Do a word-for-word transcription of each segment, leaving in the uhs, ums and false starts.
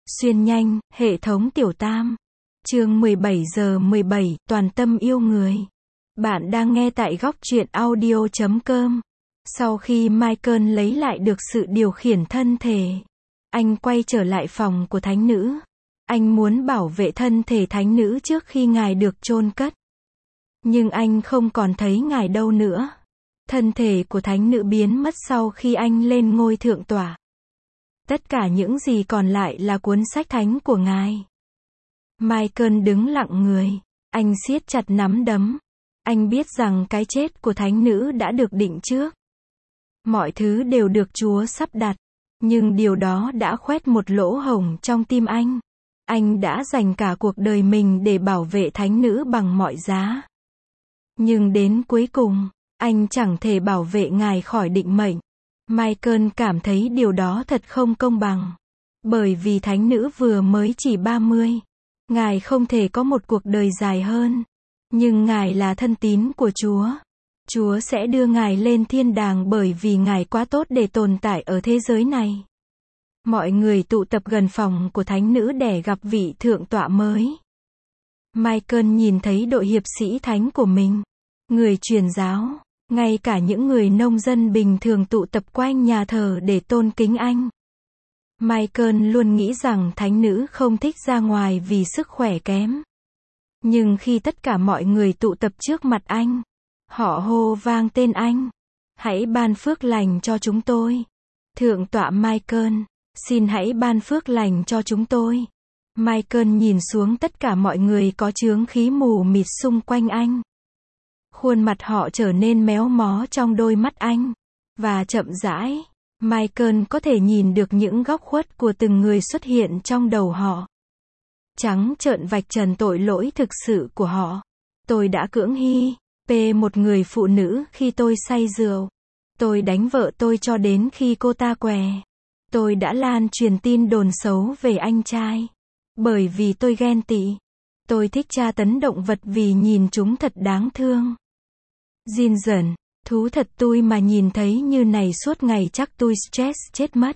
Xuyên nhanh, hệ thống tiểu tam. Chương mười bảy giờ mười bảy, toàn tâm yêu người. Bạn đang nghe tại góc truyện audio chấm com. Sau khi Michael lấy lại được sự điều khiển thân thể, anh quay trở lại phòng của thánh nữ. Anh muốn bảo vệ thân thể thánh nữ trước khi ngài được chôn cất. Nhưng anh không còn thấy ngài đâu nữa. Thân thể của thánh nữ biến mất sau khi anh lên ngôi thượng tọa. Tất cả những gì còn lại là cuốn sách thánh của ngài. Michael đứng lặng người. Anh siết chặt nắm đấm. Anh biết rằng cái chết của thánh nữ đã được định trước. Mọi thứ đều được Chúa sắp đặt. Nhưng điều đó đã khoét một lỗ hổng trong tim anh. Anh đã dành cả cuộc đời mình để bảo vệ thánh nữ bằng mọi giá. Nhưng đến cuối cùng, anh chẳng thể bảo vệ ngài khỏi định mệnh. Michael cảm thấy điều đó thật không công bằng. Bởi vì thánh nữ vừa mới chỉ ba mươi. Ngài không thể có một cuộc đời dài hơn. Nhưng ngài là thân tín của Chúa. Chúa sẽ đưa ngài lên thiên đàng bởi vì ngài quá tốt để tồn tại ở thế giới này. Mọi người tụ tập gần phòng của thánh nữ để gặp vị thượng tọa mới. Michael nhìn thấy đội hiệp sĩ thánh của mình. Người truyền giáo. Ngay cả những người nông dân bình thường tụ tập quanh nhà thờ để tôn kính anh. Michael luôn nghĩ rằng thánh nữ không thích ra ngoài vì sức khỏe kém. Nhưng khi tất cả mọi người tụ tập trước mặt anh, họ hô vang tên anh. Hãy ban phước lành cho chúng tôi. Thượng tọa Michael, xin hãy ban phước lành cho chúng tôi. Michael nhìn xuống tất cả mọi người có chướng khí mù mịt xung quanh anh. Khuôn mặt họ trở nên méo mó trong đôi mắt anh. Và chậm rãi, Michael có thể nhìn được những góc khuất của từng người xuất hiện trong đầu họ. Trắng trợn vạch trần tội lỗi thực sự của họ. Tôi đã cưỡng hi, p một người phụ nữ khi tôi say rượu. Tôi đánh vợ tôi cho đến khi cô ta què. Tôi đã lan truyền tin đồn xấu về anh trai. Bởi vì tôi ghen tị. Tôi thích tra tấn động vật vì nhìn chúng thật đáng thương. Jin dần, thú thật tôi mà nhìn thấy như này suốt ngày chắc tôi stress chết mất.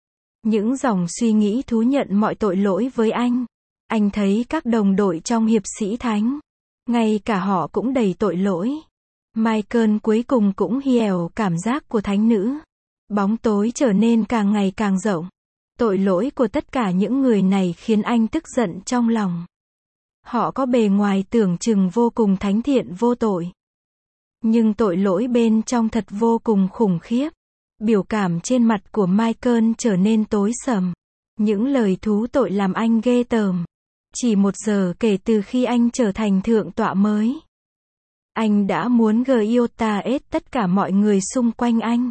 Những dòng suy nghĩ thú nhận mọi tội lỗi với anh. Anh thấy các đồng đội trong hiệp sĩ thánh. Ngay cả họ cũng đầy tội lỗi. Michael cuối cùng cũng hiểu cảm giác của thánh nữ. Bóng tối trở nên càng ngày càng rộng. Tội lỗi của tất cả những người này khiến anh tức giận trong lòng. Họ có bề ngoài tưởng chừng vô cùng thánh thiện vô tội. Nhưng tội lỗi bên trong thật vô cùng khủng khiếp. Biểu cảm trên mặt của Michael trở nên tối sầm. Những lời thú tội làm anh ghê tởm. Chỉ một giờ kể từ khi anh trở thành thượng tọa mới. Anh đã muốn giota hết tất cả mọi người xung quanh anh.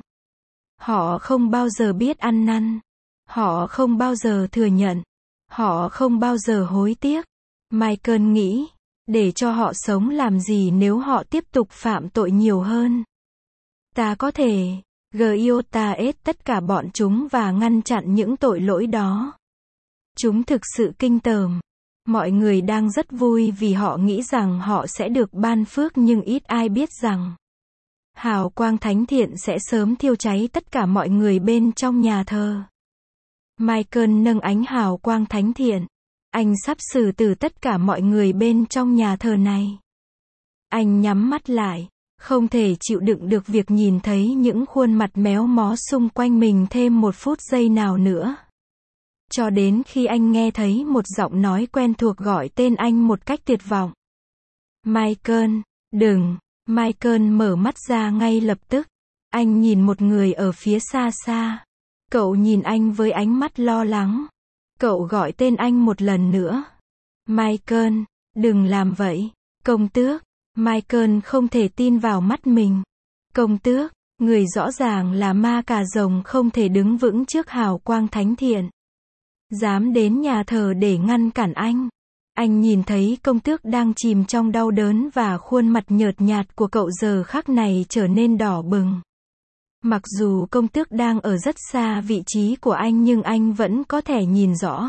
Họ không bao giờ biết ăn năn. Họ không bao giờ thừa nhận. Họ không bao giờ hối tiếc. Michael nghĩ, để cho họ sống làm gì nếu họ tiếp tục phạm tội nhiều hơn. Ta có thể giota hết tất cả bọn chúng và ngăn chặn những tội lỗi đó. Chúng thực sự kinh tởm. Mọi người đang rất vui vì họ nghĩ rằng họ sẽ được ban phước nhưng ít ai biết rằng hào quang thánh thiện sẽ sớm thiêu cháy tất cả mọi người bên trong nhà thờ. Michael nâng ánh hào quang thánh thiện. Anh sắp xử tử tất cả mọi người bên trong nhà thờ này. Anh nhắm mắt lại, không thể chịu đựng được việc nhìn thấy những khuôn mặt méo mó xung quanh mình thêm một phút giây nào nữa. Cho đến khi anh nghe thấy một giọng nói quen thuộc gọi tên anh một cách tuyệt vọng. Michael, đừng. Michael mở mắt ra ngay lập tức. Anh nhìn một người ở phía xa xa. Cậu nhìn anh với ánh mắt lo lắng. Cậu gọi tên anh một lần nữa. Michael, đừng làm vậy. Công tước. Michael không thể tin vào mắt mình. Công tước, người rõ ràng là ma cà rồng không thể đứng vững trước hào quang thánh thiện. Dám đến nhà thờ để ngăn cản anh. Anh nhìn thấy công tước đang chìm trong đau đớn và khuôn mặt nhợt nhạt của cậu giờ khắc này trở nên đỏ bừng. Mặc dù công tước đang ở rất xa vị trí của anh nhưng anh vẫn có thể nhìn rõ.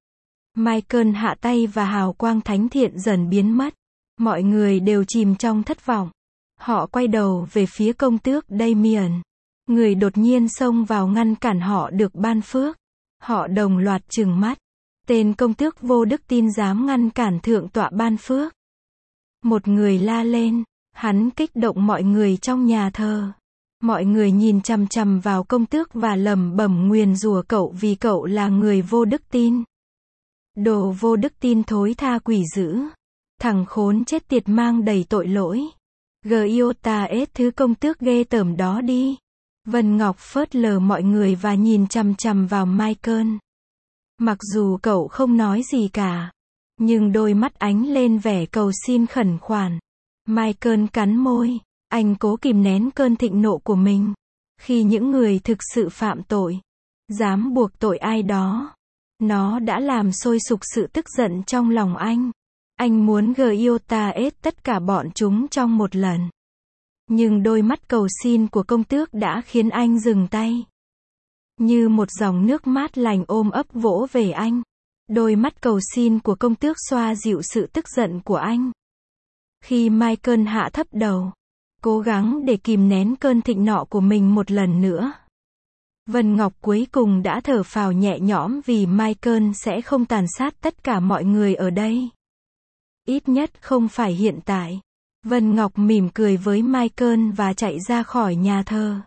Michael hạ tay và hào quang thánh thiện dần biến mất. Mọi người đều chìm trong thất vọng. Họ quay đầu về phía công tước Damien. Người đột nhiên xông vào ngăn cản họ được ban phước. Họ đồng loạt trừng mắt. Tên công tước vô đức tin dám ngăn cản thượng tọa ban phước. Một người la lên, hắn kích động mọi người trong nhà thờ. Mọi người nhìn chằm chằm vào công tước và lẩm bẩm nguyền rủa cậu vì cậu là người vô đức tin. Đồ vô đức tin thối tha quỷ dữ. Thằng khốn chết tiệt mang đầy tội lỗi. Giota ết thứ công tước ghê tởm đó đi. Vân Ngọc phớt lờ mọi người và nhìn chằm chằm vào Michael. Mặc dù cậu không nói gì cả, nhưng đôi mắt ánh lên vẻ cầu xin khẩn khoản. Michael cắn môi, anh cố kìm nén cơn thịnh nộ của mình. Khi những người thực sự phạm tội, dám buộc tội ai đó, nó đã làm sôi sục sự tức giận trong lòng anh. Anh muốn Giota ết tất cả bọn chúng trong một lần. Nhưng đôi mắt cầu xin của công tước đã khiến anh dừng tay. Như một dòng nước mát lành ôm ấp vỗ về anh. Đôi mắt cầu xin của công tước xoa dịu sự tức giận của anh. Khi Michael hạ thấp đầu, cố gắng để kìm nén cơn thịnh nọ của mình một lần nữa, Vân Ngọc cuối cùng đã thở phào nhẹ nhõm vì Michael sẽ không tàn sát tất cả mọi người ở đây. Ít nhất không phải hiện tại. Vân Ngọc mỉm cười với Michael và chạy ra khỏi nhà thờ.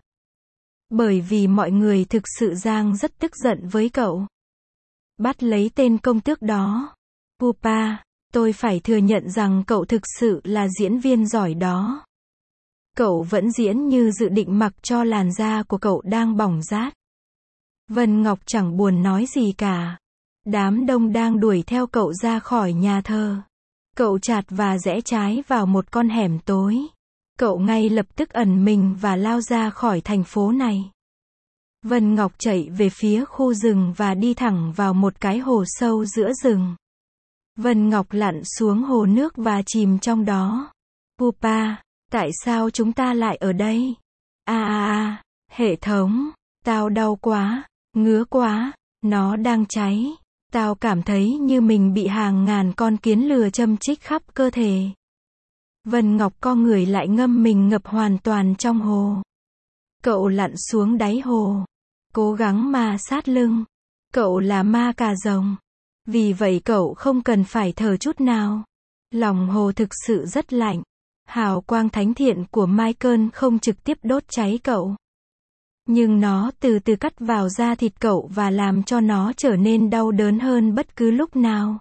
Bởi vì mọi người thực sự đang rất tức giận với cậu. Bắt lấy tên công tước đó. Pupa, tôi phải thừa nhận rằng cậu thực sự là diễn viên giỏi đó. Cậu vẫn diễn như dự định mặc cho làn da của cậu đang bỏng rát. Vân Ngọc chẳng buồn nói gì cả. Đám đông đang đuổi theo cậu ra khỏi nhà thờ. Cậu chạt và rẽ trái vào một con hẻm tối. Cậu ngay lập tức ẩn mình và lao ra khỏi thành phố này. Vân Ngọc chạy về phía khu rừng và đi thẳng vào một cái hồ sâu giữa rừng. Vân Ngọc lặn xuống hồ nước và chìm trong đó. Pupa, tại sao chúng ta lại ở đây? À à à, hệ thống, tao đau quá, ngứa quá, nó đang cháy. Tao cảm thấy như mình bị hàng ngàn con kiến lừa châm chích khắp cơ thể. Vân Ngọc co người lại ngâm mình ngập hoàn toàn trong hồ. Cậu lặn xuống đáy hồ. Cố gắng ma sát lưng. Cậu là ma cà rồng. Vì vậy cậu không cần phải thở chút nào. Lòng hồ thực sự rất lạnh. Hào quang thánh thiện của Michael không trực tiếp đốt cháy cậu. Nhưng nó từ từ cắt vào da thịt cậu và làm cho nó trở nên đau đớn hơn bất cứ lúc nào.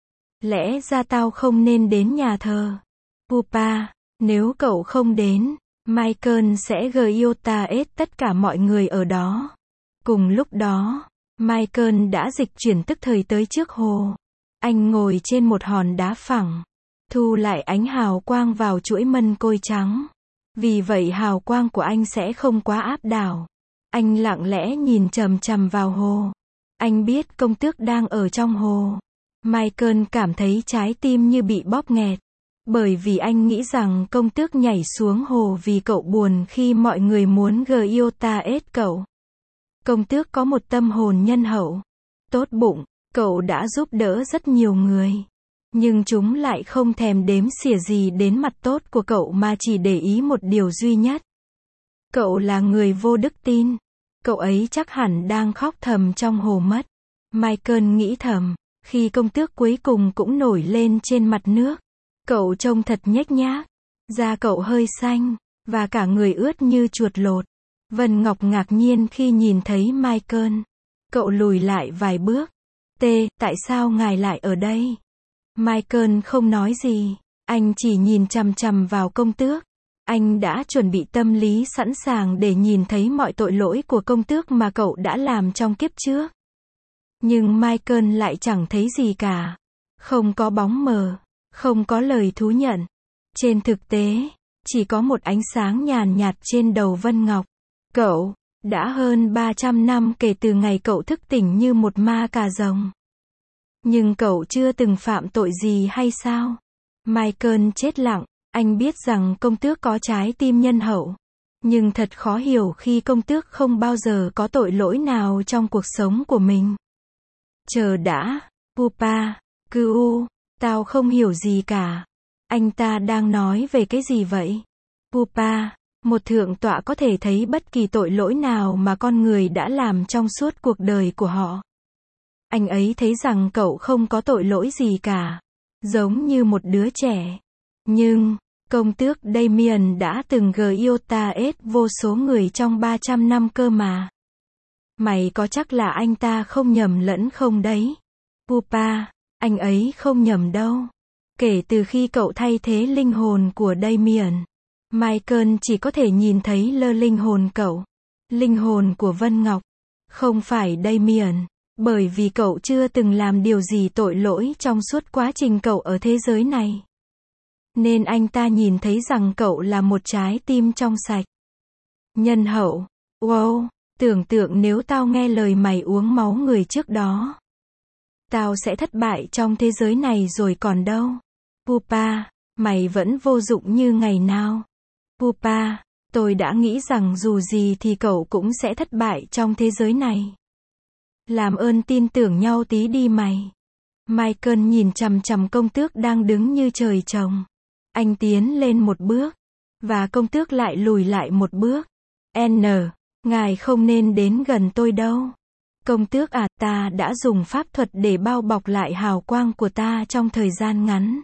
Lẽ ra tao không nên đến nhà thờ. Pupa, nếu cậu không đến, Michael sẽ Giota ết tất cả mọi người ở đó. Cùng lúc đó, Michael đã dịch chuyển tức thời tới trước hồ. Anh ngồi trên một hòn đá phẳng, thu lại ánh hào quang vào chuỗi mân côi trắng. Vì vậy hào quang của anh sẽ không quá áp đảo. Anh lặng lẽ nhìn chằm chằm vào hồ. Anh biết công tước đang ở trong hồ. Michael cảm thấy trái tim như bị bóp nghẹt. Bởi vì anh nghĩ rằng công tước nhảy xuống hồ vì cậu buồn khi mọi người muốn Giota ết cậu. Công tước có một tâm hồn nhân hậu, tốt bụng, cậu đã giúp đỡ rất nhiều người. Nhưng chúng lại không thèm đếm xỉa gì đến mặt tốt của cậu mà chỉ để ý một điều duy nhất. Cậu là người vô đức tin. Cậu ấy chắc hẳn đang khóc thầm trong hồ mất. Michael nghĩ thầm, khi công tước cuối cùng cũng nổi lên trên mặt nước. Cậu trông thật nhếch nhác. Da cậu hơi xanh, và cả người ướt như chuột lột. Vân Ngọc ngạc nhiên khi nhìn thấy Michael. Cậu lùi lại vài bước. T, tại sao ngài lại ở đây? Michael không nói gì. Anh chỉ nhìn chằm chằm vào công tước. Anh đã chuẩn bị tâm lý sẵn sàng để nhìn thấy mọi tội lỗi của công tước mà cậu đã làm trong kiếp trước. Nhưng Michael lại chẳng thấy gì cả. Không có bóng mờ, không có lời thú nhận. Trên thực tế, chỉ có một ánh sáng nhàn nhạt trên đầu Vân Ngọc. Cậu, đã hơn ba trăm năm kể từ ngày cậu thức tỉnh như một ma cà rồng. Nhưng cậu chưa từng phạm tội gì hay sao? Michael chết lặng. Anh biết rằng công tước có trái tim nhân hậu. Nhưng thật khó hiểu khi công tước không bao giờ có tội lỗi nào trong cuộc sống của mình. Chờ đã, Pupa, Ku, tao không hiểu gì cả. Anh ta đang nói về cái gì vậy? Pupa, một thượng tọa có thể thấy bất kỳ tội lỗi nào mà con người đã làm trong suốt cuộc đời của họ. Anh ấy thấy rằng cậu không có tội lỗi gì cả. Giống như một đứa trẻ. Nhưng, công tước Damien đã từng yêu ta ết vô số người trong ba trăm năm cơ mà. Mày có chắc là anh ta không nhầm lẫn không đấy? Pupa, anh ấy không nhầm đâu. Kể từ khi cậu thay thế linh hồn của Damien, Michael chỉ có thể nhìn thấy lơ linh hồn cậu. Linh hồn của Vân Ngọc. Không phải Damien. Bởi vì cậu chưa từng làm điều gì tội lỗi trong suốt quá trình cậu ở thế giới này. Nên anh ta nhìn thấy rằng cậu là một trái tim trong sạch. Nhân hậu. Wow, tưởng tượng nếu tao nghe lời mày uống máu người trước đó. Tao sẽ thất bại trong thế giới này rồi còn đâu. Pupa, mày vẫn vô dụng như ngày nào. Pupa, tôi đã nghĩ rằng dù gì thì cậu cũng sẽ thất bại trong thế giới này. Làm ơn tin tưởng nhau tí đi mày. Michael nhìn chằm chằm công tước đang đứng như trời trồng. Anh tiến lên một bước. Và công tước lại lùi lại một bước. N. Ngài không nên đến gần tôi đâu. Công tước à, ta đã dùng pháp thuật để bao bọc lại hào quang của ta trong thời gian ngắn.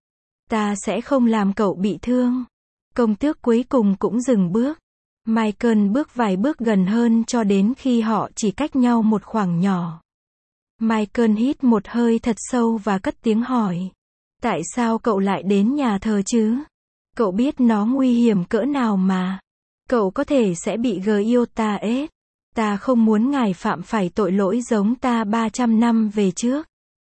Ta sẽ không làm cậu bị thương. Công tước cuối cùng cũng dừng bước. Michael bước vài bước gần hơn cho đến khi họ chỉ cách nhau một khoảng nhỏ. Michael hít một hơi thật sâu và cất tiếng hỏi. Tại sao cậu lại đến nhà thờ chứ? Cậu biết nó nguy hiểm cỡ nào mà. Cậu có thể sẽ bị yêu ta ết. Ta không muốn ngài phạm phải tội lỗi giống ta ba trăm năm về trước.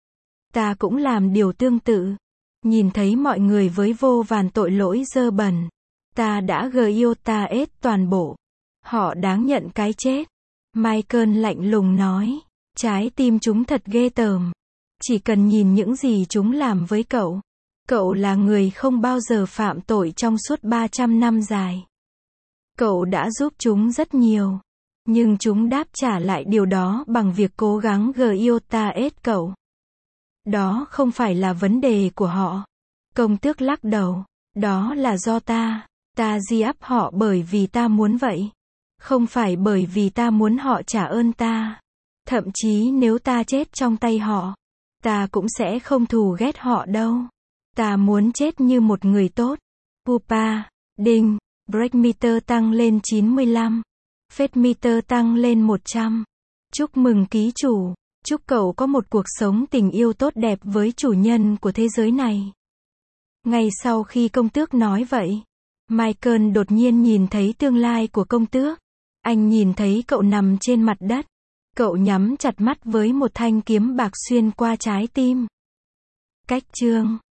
Ta cũng làm điều tương tự. Nhìn thấy mọi người với vô vàn tội lỗi dơ bẩn. Ta đã yêu ta ết toàn bộ. Họ đáng nhận cái chết. Michael lạnh lùng nói. Trái tim chúng thật ghê tởm. Chỉ cần nhìn những gì chúng làm với cậu. Cậu là người không bao giờ phạm tội trong suốt ba trăm năm dài. Cậu đã giúp chúng rất nhiều. Nhưng chúng đáp trả lại điều đó bằng việc cố gắng yêu ta ết cậu. Đó không phải là vấn đề của họ. Công tước lắc đầu. Đó là do ta. Ta di áp họ bởi vì ta muốn vậy. Không phải bởi vì ta muốn họ trả ơn ta. Thậm chí nếu ta chết trong tay họ, ta cũng sẽ không thù ghét họ đâu. Ta muốn chết như một người tốt. Pupa, đinh, break meter tăng lên chín mươi lăm. Fade meter tăng lên một trăm. Chúc mừng ký chủ. Chúc cậu có một cuộc sống tình yêu tốt đẹp với chủ nhân của thế giới này. Ngay sau khi công tước nói vậy, Michael đột nhiên nhìn thấy tương lai của công tước. Anh nhìn thấy cậu nằm trên mặt đất. Cậu nhắm chặt mắt với một thanh kiếm bạc xuyên qua trái tim. Cách chương